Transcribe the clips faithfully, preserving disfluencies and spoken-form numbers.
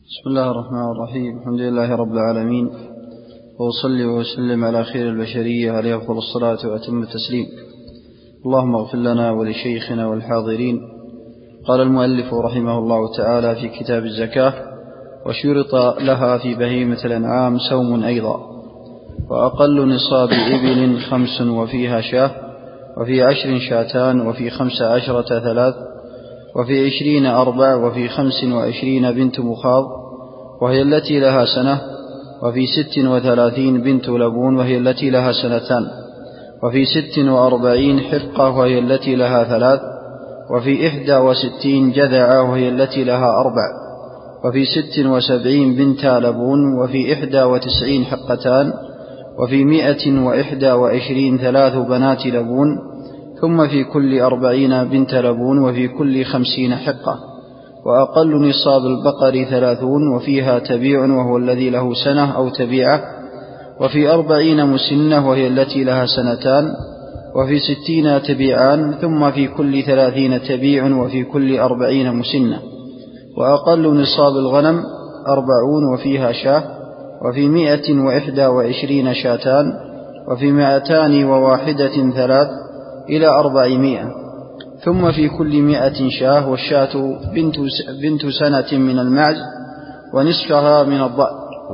بسم الله الرحمن الرحيم. الحمد لله رب العالمين، وأصلي وأسلم على خير البشرية عليه أفضل الصلاة وأتم التسليم. اللهم اغفر لنا ولشيخنا والحاضرين. قال المؤلف رحمه الله تعالى في كتاب الزكاة: وشرط لها في بهيمة الأنعام سوم أيضا، وأقل نصاب إبل خمس وفيها شاه، وفي عشر شاتان، وفي خمس عشرة ثلاث، وفي عشرين أربع، وفي خمس وعشرين بنت مخاض وهي التي لها سنة، وفي ست وثلاثين بنت لبون وهي التي لها سنتان، وفي ست وأربعين حقة وهي التي لها ثلاث، وفي إحدى وستين جذعة وهي التي لها أربع، وفي ست وسبعين بنت لبون، وفي إحدى وتسعين حقتان، وفي مائة وإحدى وعشرين ثلاث بنات لبون، ثم في كل أربعين بنت لبون، وفي كل خمسين حقة. وأقل نصاب البقر ثلاثون، وفيها تبيع وهو الذي له سنة أو تبيعة، وفي أربعين مسنة وهي التي لها سنتان، وفي ستين تبيعان، ثم في كل ثلاثين تبيع، وفي كل أربعين مسنة. وأقل نصاب الغنم أربعون، وفيها شاه، وفي مائة وإحدى وعشرين شاتان، وفي مائتان وواحدة ثلاث إلى أربعمائة، ثم في كل مائة شاه، والشاة بنت, بنت سنة من المعز، ونصفها من الضأن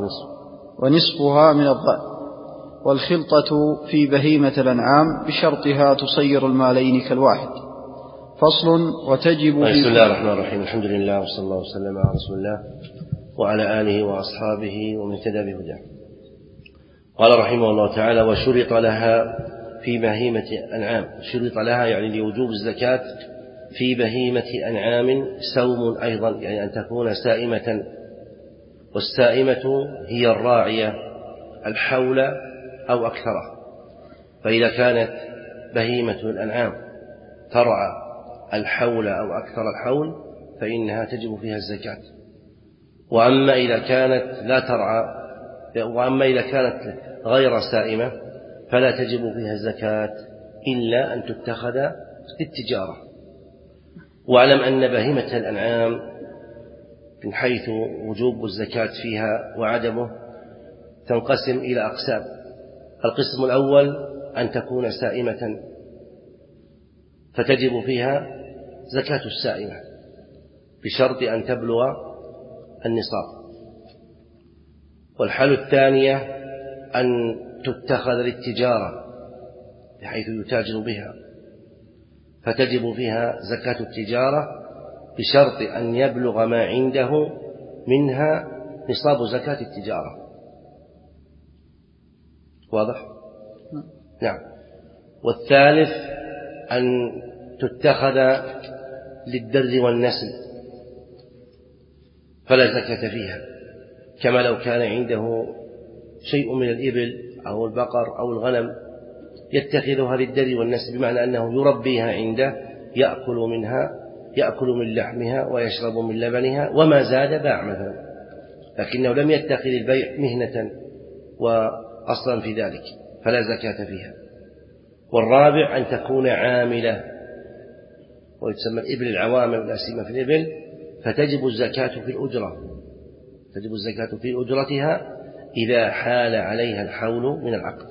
ونصفها من الضأن والخلطة في بهيمة الأنعام بشرطها تصير المالين كالواحد. فصل. وتجب في بسم الله الرحمن الرحيم. الحمد لله، وصلى الله وسلم على رسول الله وعلى آله وأصحابه ومن اهتدى بهداه. قال رحمه الله تعالى: وشرط لها في بهيمة أنعام. شرط لها يعني لوجوب الزكاة في بهيمة أنعام سوم أيضا، يعني أن تكون سائمة، والسائمة هي الراعية الحول أو أكثره. فإذا كانت بهيمة الأنعام ترعى الحول أو أكثر الحول فإنها تجب فيها الزكاة. وأما إذا كانت لا ترعى وأما إذا كانت غير سائمة فلا تجب فيها الزكاة إلا أن تتخذ للتجارة. واعلم أن بهيمة الأنعام من حيث وجوب الزكاة فيها وعدمه تنقسم إلى أقسام. القسم الأول أن تكون سائمة فتجب فيها زكاة السائمة بشرط أن تبلغ النصاب. والحالة الثانية أن تتخذ للتجارة بحيث يتاجر بها فتجب فيها زكاة التجارة بشرط أن يبلغ ما عنده منها نصاب زكاة التجارة. واضح؟ نعم. والثالث أن تتخذ للدر والنسل فلا زكاة فيها، كما لو كان عنده شيء من الإبل أو البقر أو الغنم يتخذها للدر والنسل، بمعنى أنه يربيها عنده، يأكل منها يأكل من لحمها ويشرب من لبنها، وما زاد باع مثلا، لكنه لم يتخذ البيع مهنة وأصلا في ذلك فلا زكاة فيها. والرابع أن تكون عاملة، ويتسمى الإبل العوامل لا سيما في الإبل، فتجب الزكاة في الأجرة تجب الزكاة في أجرتها إذا حال عليها الحول من العقد.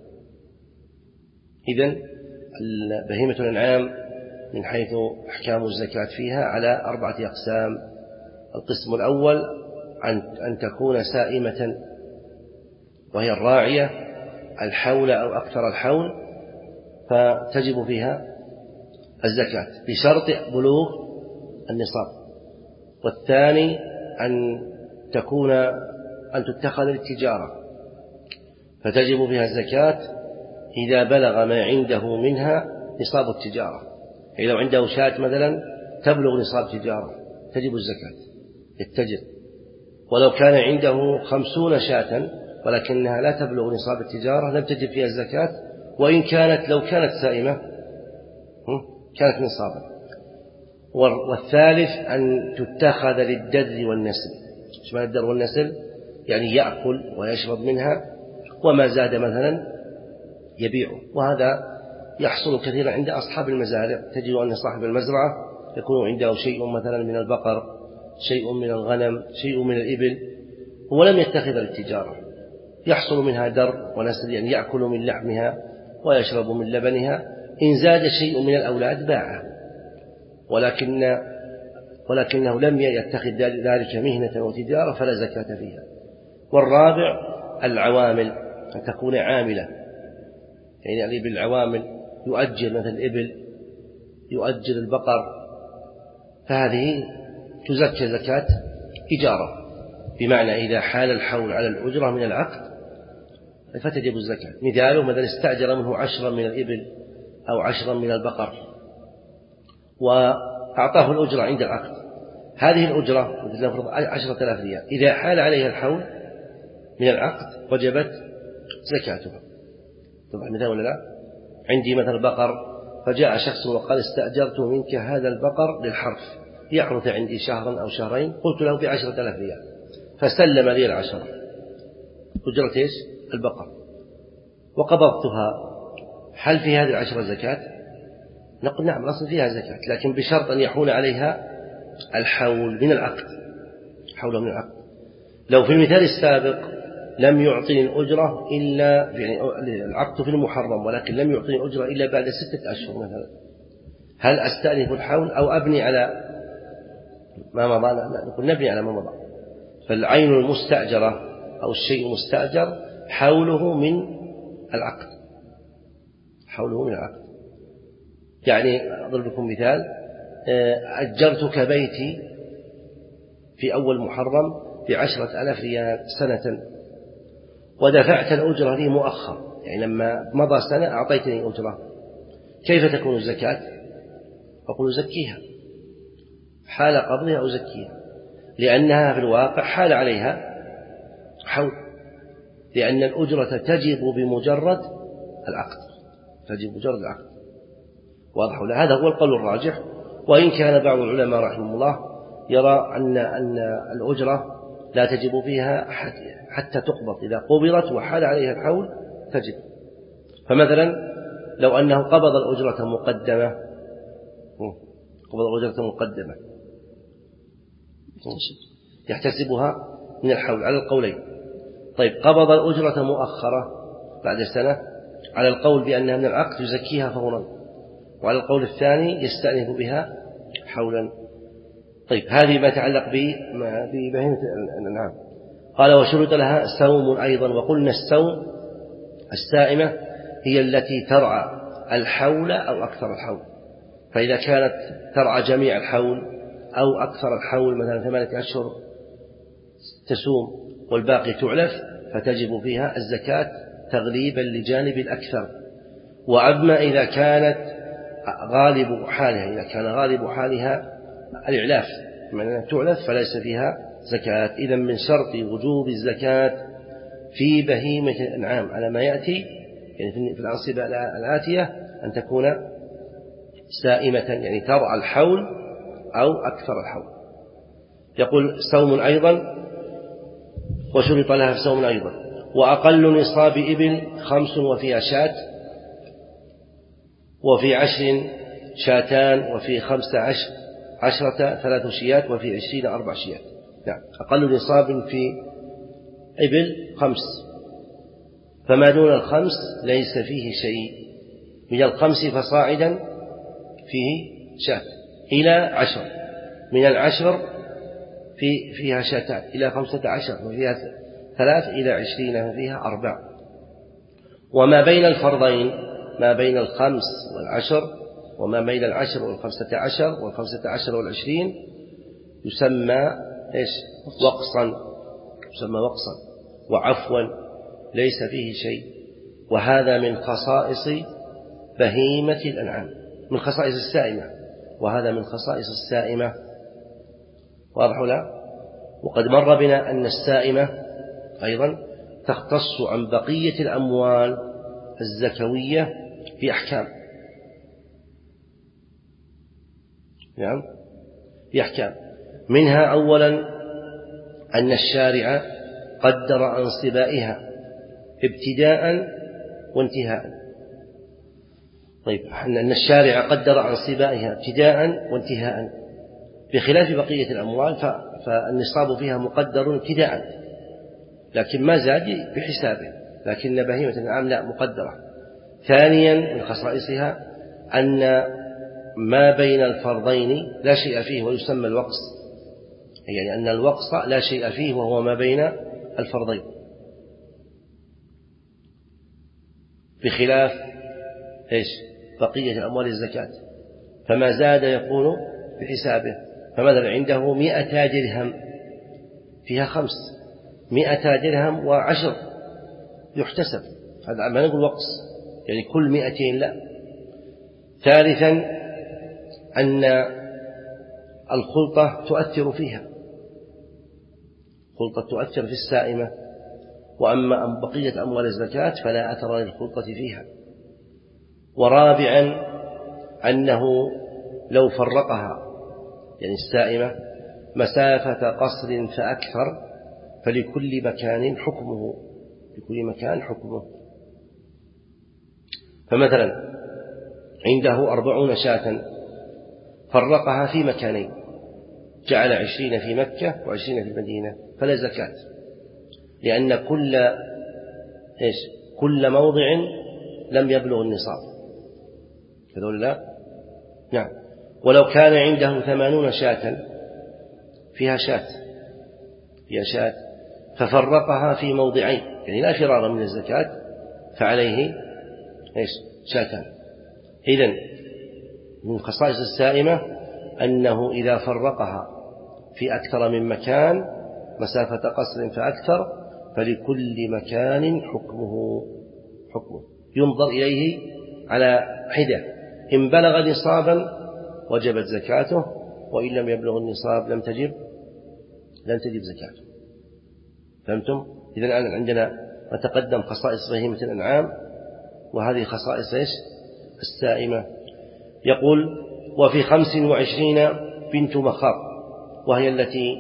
إذن بهيمة الأنعام من حيث أحكام الزكاة فيها على أربعة أقسام. القسم الأول أن تكون سائمة وهي الراعية الحول أو أكثر الحول فتجب فيها الزكاة بشرط بلوغ النصاب. والثاني أن تكون أن تتخذ للتجارة فتجب فيها الزكاة إذا بلغ ما عنده منها نصاب التجارة. يعني لو عنده شاة مثلا تبلغ نصاب تجارة تجب الزكاة يتجر. ولو كان عنده خمسون شاة ولكنها لا تبلغ نصاب التجارة لم تجب فيها الزكاة، وإن كانت لو كانت سائمة كانت نصابا. والثالث أن تتخذ للدر والنسل. ايش معنى الدر والنسل؟ يعني يأكل ويشرب منها، وما زاد مثلا يبيعه. وهذا يحصل كثيرا عند أصحاب المزارع. تجد أن صاحب المزرعة يكون عنده شيء مثلا من البقر، شيء من الغنم، شيء من الإبل، هو لم يتخذ للتجارة، يحصل منها در ونسل، يعني يأكل من لحمها ويشرب من لبنها، إن زاد شيء من الأولاد باعه، ولكن ولكنه لم يتخذ ذلك مهنة وتجارة فلا زكاة فيها. والرابع العوامل، أن تكون عاملة، يعني الإبل العوامل، يؤجر مثل الإبل، يؤجر البقر، فهذه تزكى زكاة إجارة، بمعنى إذا حال الحول على الأجرة من العقد فتجب الزكاة. مثاله مثلا استأجر منه عشرا من الإبل أو عشرا من البقر وأعطاه الأجرة عند العقد، هذه الأجرة مثل عشرة آلاف ريال، إذا حال عليها الحول من العقد وجبت زكاتها. طبعا مثال ولا لا؟ عندي مثل بقر، فجاء شخص وقال استأجرت منك هذا البقر للحرث، يحرث عندي شهرا أو شهرين، قلت له بعشرة آلاف ريال، فسلم لي العشرة أجرة إيش؟ البقر، وقبضتها، هل في هذه العشرة زكاة؟ نقول نعم، الأصل فيها زكاة، لكن بشرط أن يحول عليها الحول من العقد، حوله من العقد. لو في المثال السابق لم يعطني الأجرة إلا، يعني العقد في المحرم ولكن لم يعطني الأجرة إلا بعد ستة أشهر مثلا، هل أستأنف الحول أو أبني على ما مضى؟ لا، نقول نبني على ما مضى. فالعين المستأجرة أو الشيء المستأجر حوله من العقد، حوله من العقد. يعني أضرب لكم مثال، أجرتك بيتي في أول محرم بعشرة آلاف ريال سنة، ودفعت الأجرة لي مؤخر، يعني لما مضى سنة أعطيتني أجرة، كيف تكون الزكاة؟ أقول زكيها، حال قبضها أو زكيها، لأنها في الواقع حال عليها حول، لأن الأجرة تجب بمجرد العقد، تجب بمجرد العقد. واضح ولا؟ هذا هو القول الراجح، وإن كان بعض العلماء رحمه الله يرى أن أن الأجرة لا تجب فيها حتى تقبض، إذا قبضت وحال عليها الحول تجب. فمثلا لو أنه قبض الأجرة مقدمة، قبض الأجرة مقدمة يحتسبها من الحول على القولين. طيب قبض الأجرة مؤخرة بعد سنة، على القول بأنها من العقد يزكيها فورا، وعلى القول الثاني يستأنف بها حولا. طيب هذه ما يتعلق ببهيمة الأنعام. قال وشرط لها سوم أيضا، وقلنا السوم السائمة هي التي ترعى الحول أو أكثر الحول، فإذا كانت ترعى جميع الحول أو أكثر الحول، مثلا ثمانية أشهر تسوم والباقي تعلف، فتجب فيها الزكاة تغليبا لجانب الأكثر. وأما إذا كانت غالب حالها، إذا كان غالب حالها الإعلاف من تعلف فليس فيها زكاة. إذن من شرط وجوب الزكاة في بهيمة الأنعام على ما يأتي، يعني في الأنصبة الآتية، أن تكون سائمة، يعني ترعى الحول أو أكثر الحول. يقول سوم أيضا، وشرط لها سوم أيضا. وأقل نصاب إبل خمس وفيها شاة، وفي عشر شاتان، وفي خمس عشر عشرة ثلاث شيات، وفي عشرين أربع شيات. نعم، أقل نصاب في إبل خمس، فما دون الخمس ليس فيه شيء، من الخمس فصاعدا فيه شاة إلى عشر، من العشر في فيها شاتان إلى خمسة عشر، وفيها ثلاث إلى عشرين فيها أربع. وما بين الفرضين، ما بين الخمس والعشر، وما بين العشر والخمسة عشر والخمسة عشر والعشرين يسمى إيش؟ وقصا، يسمى وقصا. وعفوا ليس فيه شيء، وهذا من خصائص بهيمة الأنعام، من خصائص السائمة، وهذا من خصائص السائمة. واضح لا؟ وقد مر بنا أن السائمة أيضا تختص عن بقية الأموال الزكوية في أحكام، نعم في أحكام، منها أولا أن الشارع قدر انصبائها ابتداء وانتهاء. طيب أن الشارع قدر انصبائها ابتداء وانتهاء، بخلاف بقية الأموال فالنصاب فيها مقدر ابتداء، لكن ما زاد بحسابه، لكن بهيمة الأنعام لا مقدرة. ثانيا من خصائصها أن ما بين الفرضين لا شيء فيه ويسمى الوقص، يعني أن الوقص لا شيء فيه وهو ما بين الفرضين، بخلاف إيش بقية الأموال الزكاة، فما زاد يكون بحسابه. فمثلا عنده مئة درهم فيها خمس، مئة درهم وعشر يحتسب، هذا ما نقول وقص يعني كل مئتين لا. ثالثا أن الخلطة تؤثر فيها، الخلطة تؤثر في السائمة، وأما بقية أموال الزكاة فلا أثر للخلطة فيها. ورابعا أنه لو فرقها يعني السائمة مسافة قصر فأكثر فلكل مكان حكمه، لكل مكان حكمه. فمثلا عنده أربعون شاة فرقها في مكانين، جعل عشرين في مكة وعشرين في المدينة، فلا زكاة، لأن كل إيش كل موضع لم يبلغ النصاب، كذول لا نعم. ولو كان عنده ثمانون شاة فيها شاة فيها شاة ففرقها في موضعين يعني لا فرار من الزكاة فعليه إيش شاتان. إذن من خصائص السائمة أنه إذا فرقها في أكثر من مكان مسافة قصر فأكثر فلكل مكان حكمه حكمه ينظر إليه على حدة، إن بلغ نصابا وجبت زكاته، وإن لم يبلغ النصاب لم تجب لم تجب زكاته. فهمتم؟ إذن الآن عندنا ما تقدم خصائص بهيمة الأنعام، وهذه خصائص إيش السائمة. يقول وفي خمس وعشرين بنت مخاض وهي التي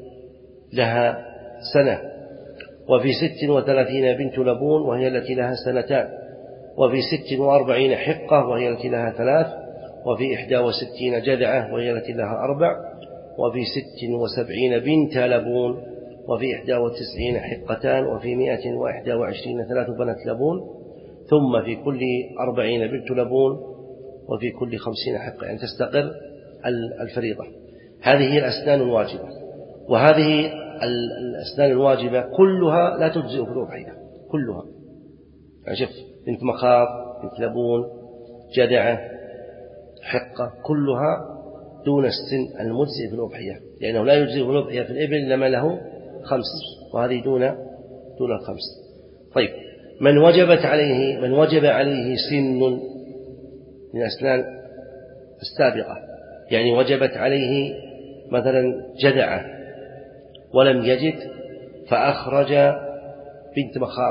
لها سنة، وفي ست وثلاثين بنت لبون وهي التي لها سنتان، وفي ست وأربعين حقة وهي التي لها ثلاث، وفي إحدى وستين جذعة وهي التي لها أربع، وفي ست وسبعين بنت لبون، وفي إحدى وتسعين حقتان، وفي مائة وإحدى وعشرين ثلاث بنات لبون، ثم في كل أربعين بنت لبون، وفي كل خمسين حقة، يعني تستقر الفريضة. هذه هي الأسنان الواجبة، وهذه الأسنان الواجبة كلها لا تجزئ في الأضحية كلها. يعني شوف بنت مخاض بنت لبون جدعة حقة كلها دون السن المجزئ في الأضحية، لأنه لا يجزئ في الأضحية في الإبل لما له خمس، وهذه دون دون الخمس. طيب من وجبت عليه من وجب عليه سن من الأسنان السابقة، يعني وجبت عليه مثلا جدعة ولم يجد فأخرج بنت مخاض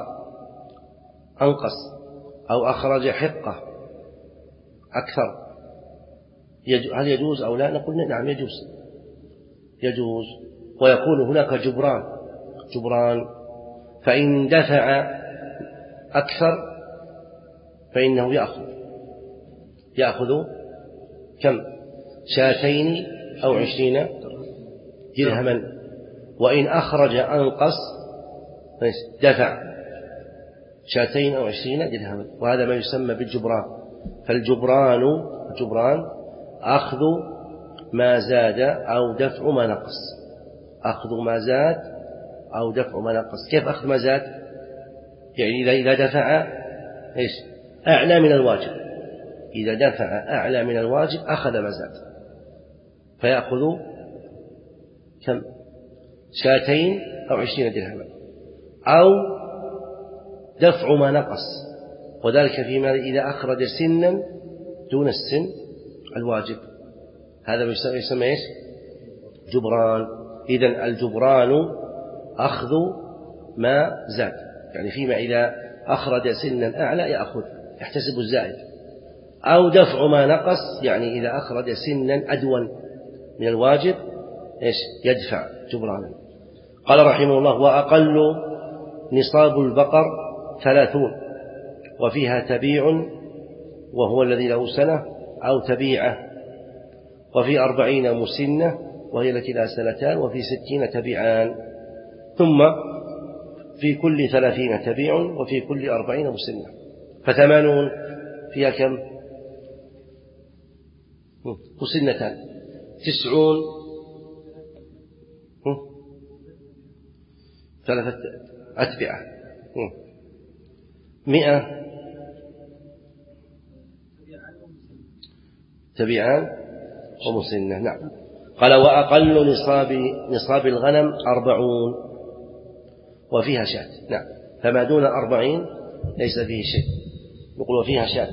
أنقص، أو أخرج حقة أكثر، هل يجوز أو لا؟ نقول نعم يجوز يجوز ويكون هناك جبران جبران فإن دفع أكثر فإنه يأخذ يأخذ كم شاتين أو عشرين درهما، وإن أخرج أنقص دفع شاتين أو عشرين درهما، وهذا ما يسمى بالجبران. فالجبران الجبران أخذ ما زاد أو دفع ما نقص، أخذ ما زاد أو دفع ما نقص. كيف أخذ ما زاد؟ يعني إذا دفع إيش أعلى من الواجب، إذا دفع أعلى من الواجب أخذ ما زاد، فيأخذ كم شاتين أو عشرين درهما، أو دفع ما نقص، وذلك فيما إذا أخرج سنا دون السن الواجب، هذا يسمى إيش جبران. إذن الجبران أخذ ما زاد، يعني فيما إذا أخرج سنا أعلى يأخذ يحتسب الزائد، أو دفع ما نقص، يعني إذا أخرج سنا أدون من الواجب إيش يدفع جبرانا. قال رحمه الله وأقل نصاب البقر ثلاثون، وفيها تبيع وهو الذي له سنة أو تبيعة، وفي أربعين مسنة وهي التي لها سنتان، وفي ستين تبعان، ثم في كل ثلاثين تبيع، وفي كل أربعين مسنة. فثمانون فيها كم؟ مسنتان. تسعون ثلاثة أتبعة. مئة تبيعان ومسنة. نعم. قال وأقل نصاب نصاب الغنم أربعون وفيها شاة. نعم. فما دون أربعين ليس فيه شيء، نقول وفيها شاة.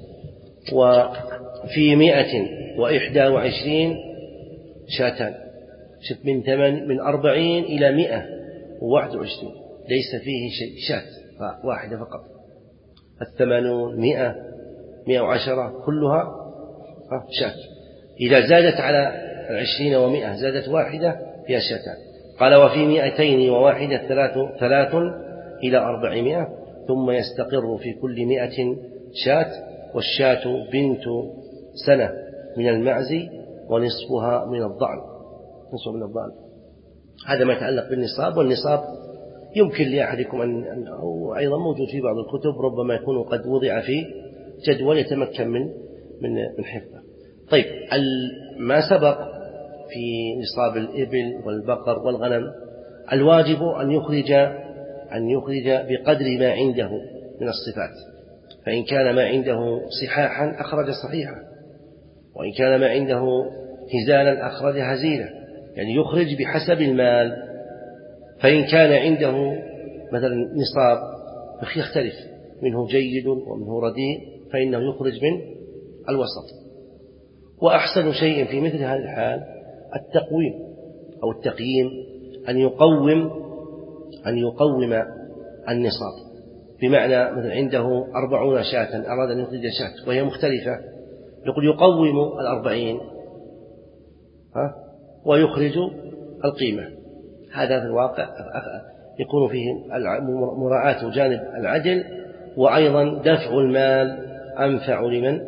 وفي مئة وإحدى وعشرين شاتان. شت من ثمن من أربعين إلى مئة وواحد وعشرين ليس فيه شيء، شاة واحدة فقط. الثمانون مئة مئة وعشرة كلها شاة. إذا زادت على العشرين ومئة زادت واحدة فيها شاتان. قال وفي مئتين وواحدة ثلاث, ثلاث إلى أربعمائة، ثم يستقر في كل مئة شاة، والشاة بنت سنة من المعز ونصفها من الضأن. نصف من الضأن. هذا ما يتعلق بالنصاب. والنصاب يمكن لأحدكم أن أو أيضا موجود في بعض الكتب، ربما يكون قد وضع في جدول يتمكن من من من حفظه. طيب، ما سبق في نصاب الإبل والبقر والغنم الواجب أن يخرج أن يخرج بقدر ما عنده من الصفات. فإن كان ما عنده صحاحا أخرج صحيحا، وإن كان ما عنده هزالا أخرج هزيلا، يعني يخرج بحسب المال. فإن كان عنده مثلا نصاب يختلف، منه جيد ومنه رديء، فإنه يخرج من الوسط. وأحسن شيء في مثل هذه الحال التقويم أو التقييم، أن يقوم أن يقوم النصاب، بمعنى مثلا عنده أربعون شاة أراد أن يخرج شاة وهي مختلفة، يقول يقوم الأربعين ها ويخرج القيمة. هذا في الواقع يكون فيه مراعاة جانب العدل، وأيضا دفع المال أنفع لمن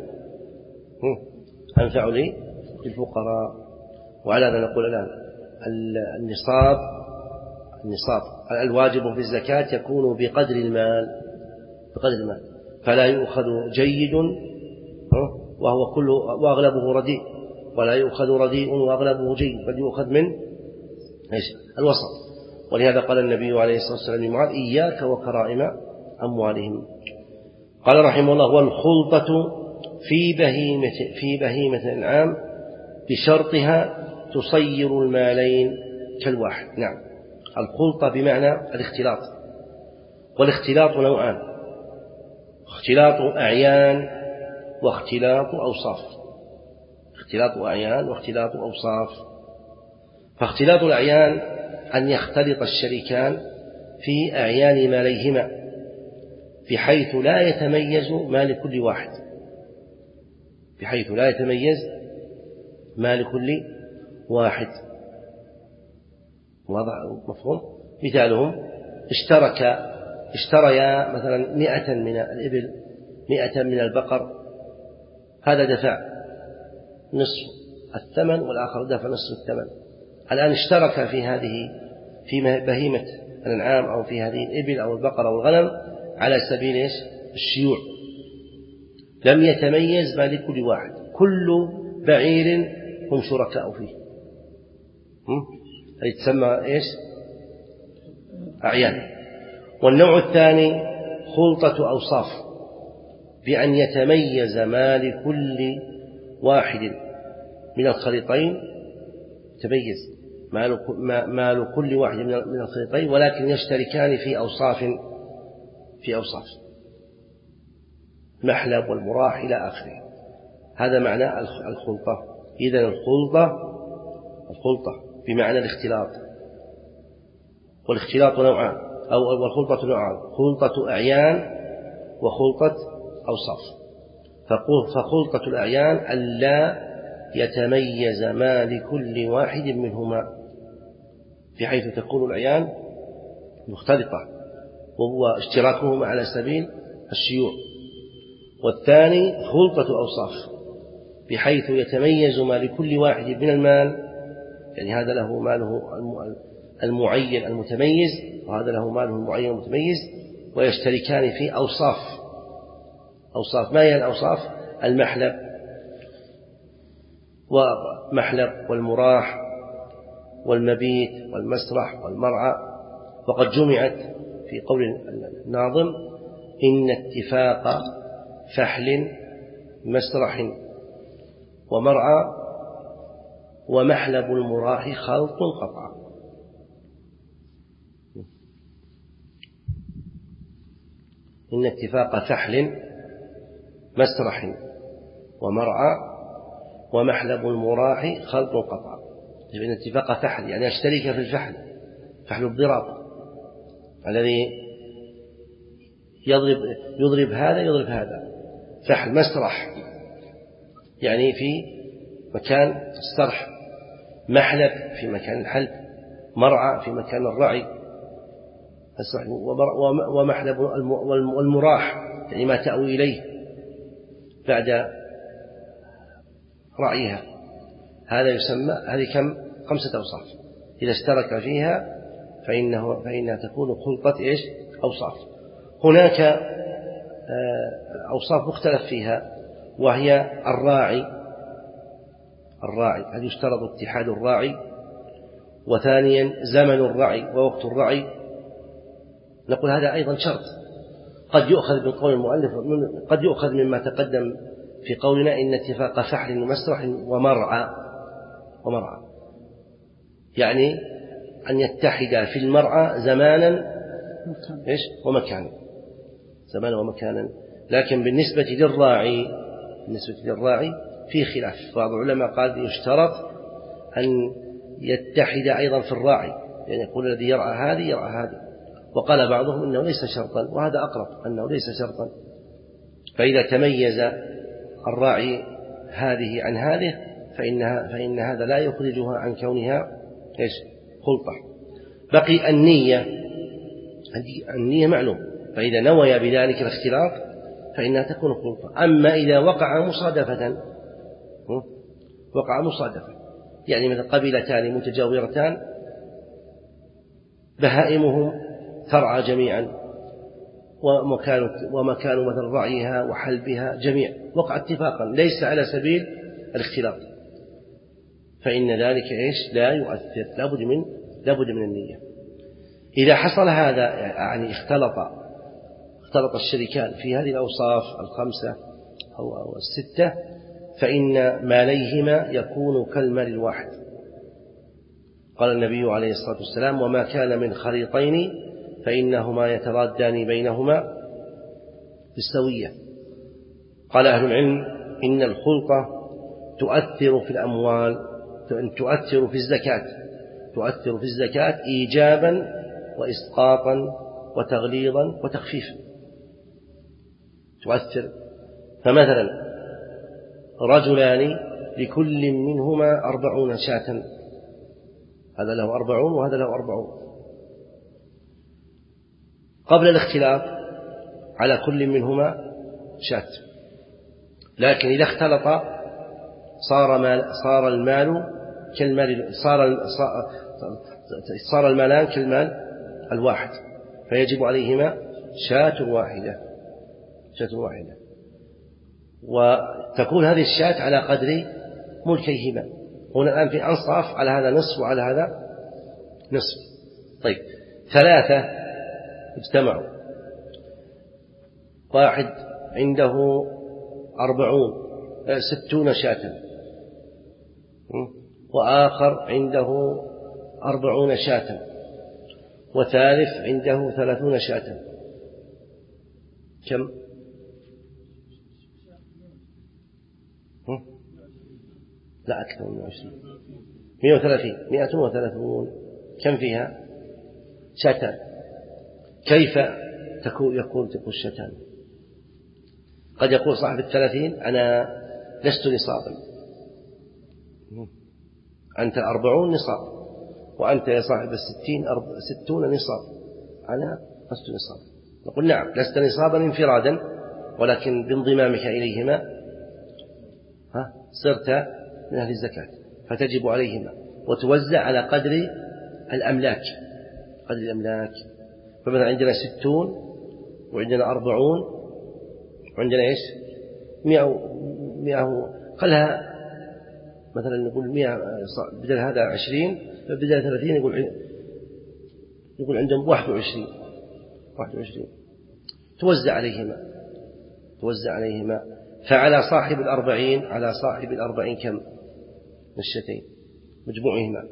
أنفع للفقراء. وعلى هذا نقول الآن النصاب النصاب الواجب في الزكاة يكون بقدر المال بقدر المال فلا يؤخذ جيد وهو كله وأغلبه رديء، ولا يؤخذ رديء وأغلبه جيد، بل يؤخذ من إيش الوسط. ولهذا قال النبي عليه الصلاة والسلام لمعاذ إياك وكرائم أموالهم. قال رحمه الله والخلطة في بهيمة في بهيمة الأنعام بشرطها تصير المالين كالواحد. نعم، الخلطة بمعنى الاختلاط، والاختلاط نوعان: اختلاط أعيان واختلاط أوصاف. اختلاط أعيان واختلاط أوصاف. فاختلاط الأعيان أن يختلط الشريكان في أعيان ماليهما بحيث لا يتميز ما لكل واحد بحيث لا يتميز ما لكل واحد واضح مفهوم؟ مثالهم اشترك اشتريا مثلا مئة من الإبل مئة من البقر، هذا دفع نصف الثمن والآخر دفع نصف الثمن. الآن اشترك في هذه في بهيمة الأنعام أو في هذه الإبل أو البقر أو الغنم على سبيل إيش؟ الشيوع، لم يتميز ما لكل واحد، كل بعير هم شركاء فيه، هذه تسمى إيش؟ أعيان. والنوع الثاني خلطة أوصاف، بأن يتميز ما لكل واحد من الخليطين تميز ما لكل واحد من الخليطين، ولكن يشتركان في أوصاف في أوصاف محلب والمراح إلى آخره. هذا معنى الخلطة. إذن الخلطة الخلطة بمعنى الاختلاط، والاختلاط نوعان أو والخلطة نوعان: خلطة أعيان وخلطة أوصاف. فخلطة الأعيان ألا يتميز ما لكل واحد منهما، بحيث تكون الأعيان مختلطة وهو اشتراكهما على سبيل الشيوع. والثاني خلطة أوصاف، بحيث يتميز ما لكل واحد من المال يعني هذا له ماله المعين المتميز وهذا له ماله المعين المتميز، ويشتركان في أوصاف. أوصاف ما هي الأوصاف؟ المحلب ومحلب والمراح والمبيت والمسرح والمرعى. وقد جمعت في قول الناظم: إن اتفاق فحل مسرح ومرعى ومحلب المراح خلط قطع. إن اتفاق فحل مسرح ومرعى ومحلب المراح خلط قطع. إن اتفاق فحل يعني يشترك في الفحل، فحل الضراب الذي يضرب يضرب هذا يضرب هذا. فحل مسرح يعني في مكان السرح، محلب في مكان الحلب، مرعى في مكان الرعي، ومحلب والمراح يعني ما تأوي إليه بعد رعيها. هذا يسمى، هذه كم خمسة أوصاف، إذا اشترك فيها فإنه فإنها تكون خلطة إيش؟ أوصاف. هناك أوصاف مختلف فيها، وهي الراعي. الراعي هل يشترط اتحاد الراعي؟ وثانيا زمن الرعي ووقت الرعي. نقول هذا أيضا شرط، قد يؤخذ من قول المؤلف، قد يؤخذ مما تقدم في قولنا إن اتفاق فحل ومسرح ومرعى ومرعى يعني أن يتحد في المرعى زمانا إيش ومكانا، زمانا ومكانا. لكن بالنسبة للراعي بالنسبة للراعي في خلاف. بعض العلماء قال يشترط أن يتحد أيضا في الراعي، يعني يقول الذي يرعى هذه يرعى هذه. وقال بعضهم إنه ليس شرطا، وهذا أقرب، أنه ليس شرطا. فإذا تميز الراعي هذه عن هذه فإنها فإن هذا لا يخرجها عن كونها إيش خلطة. بقي النية. النية معلوم، فإذا نوي بذلك الاختلاط فإنها تكون خلطة. أما إذا وقع مصادفة وقع مصادفة يعني مثل قبيلتان متجاورتان بهائمهم ترعى جميعا ومكان ومكان مثل رعيها وحلبها جميع، وقع اتفاقا ليس على سبيل الاختلاط، فإن ذلك إيش لا يؤثر، لابد من لابد من النية. إذا حصل هذا يعني اختلط اختلط الشريكان في هذه الأوصاف الخمسة أو الستة، فإن ماليهما يكون كالمال الواحد. قال النبي عليه الصلاة والسلام: وما كان من خليطين فإنهما يترادان بينهما بالسوية. قال أهل العلم: إن الخلطة تؤثر في الأموال، تؤثر في الزكاة تؤثر في الزكاة إيجابا وإسقاطا وتغليظا وتخفيفا، تؤثر. فمثلا رجلان لكل منهما أربعون شاة، هذا له أربعون وهذا له أربعون، قبل الاختلاط على كل منهما شاة، لكن إذا اختلط صار مال صار المال كالمال صار صار المالان كالمال الواحد، فيجب عليهما شاة واحدة شاة واحدة وتكون هذه الشاة على قدر ملكيهما. هنا الآن في أنصاف، على هذا نصف وعلى هذا نصف. طيب، ثلاثة اجتمعوا، واحد عنده أربعون ستون شاة، وآخر عنده أربعون شاة، وثالث عنده ثلاثون شاة. كم؟ لا أكثر من عشرين، مئة وثلاثين مئة وثلاثون. كم فيها؟ شاتان. كيف تكون يكون تكون شاتان؟ قد يقول صاحب الثلاثين: أنا لست نصابا، أنت أربعون نصاب، وأنت يا صاحب الستين ستون نصاب، أنا لست نصابا. نقول: نعم، لست نصابا انفرادا، ولكن بانضمامك إليهما ها صرت من أهل الزكاة، فتجب عليهما. وتوزع على قدر الأملاك، قدر الأملاك. فمثلا عندنا ستون وعندنا أربعون وعندنا إيش مئة مئة خلها مثلا نقول مئة بدل هذا عشرين بدل ثلاثين يقول يقول عندهم واحد وعشرين واحد وعشرين توزع عليهما توزع عليهما فعلى صاحب الأربعين على صاحب الأربعين كم نشتين مجموعهما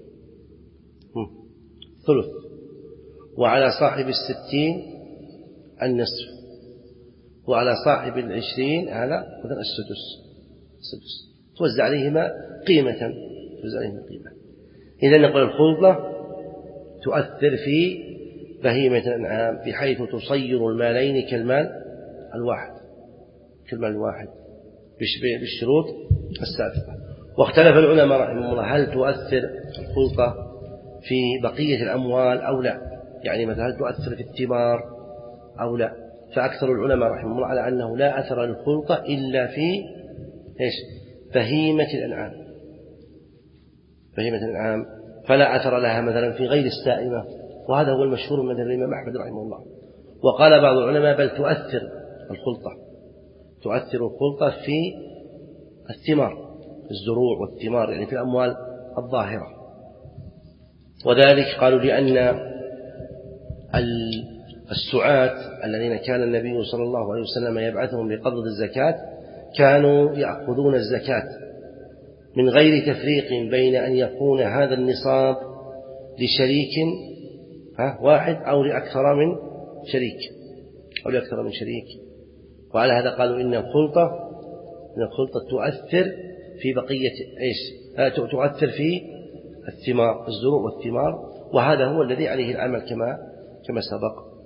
ثلث، وعلى صاحب الستين النصف، وعلى صاحب العشرين على مثلا السدس السدس توزع عليهما قيمة توزع عليهما قيمة. إذا نقول الخلطة تؤثر في بهيمة الأنعام بحيث تصير المالين كالمال الواحد كالمال الواحد بالشروط السابقة. واختلف العلماء رحمهم الله هل تؤثر الخلطة في بقية الأموال أو لا، يعني مثلا هل تؤثر في الثمار أو لا. فأكثر العلماء رحمهم الله على أنه لا أثر للخلطة إلا في إيش بهيمة الأنعام بهيمة الأنعام فلا أثر لها مثلا في غير السائمة، وهذا هو المشهور من الإمام أحمد رحمه الله. وقال بعض العلماء بل تؤثر الخلطة تؤثر الخلطة في الثمار الزروع والثمار يعني في الأموال الظاهرة. وذلك قالوا لأن السعاة الذين كان النبي صلى الله عليه وسلم يبعثهم بقبض الزكاة كانوا يأخذون الزكاة من غير تفريق بين أن يكون هذا النصاب لشريك واحد أو لأكثر من شريك أو لأكثر من شريك. وعلى هذا قالوا إن الخلطة إن الخلطة تؤثر في بقية إيش تؤثر في الثمار الزروع والثمار، وهذا هو الذي عليه العمل كما كما سبق.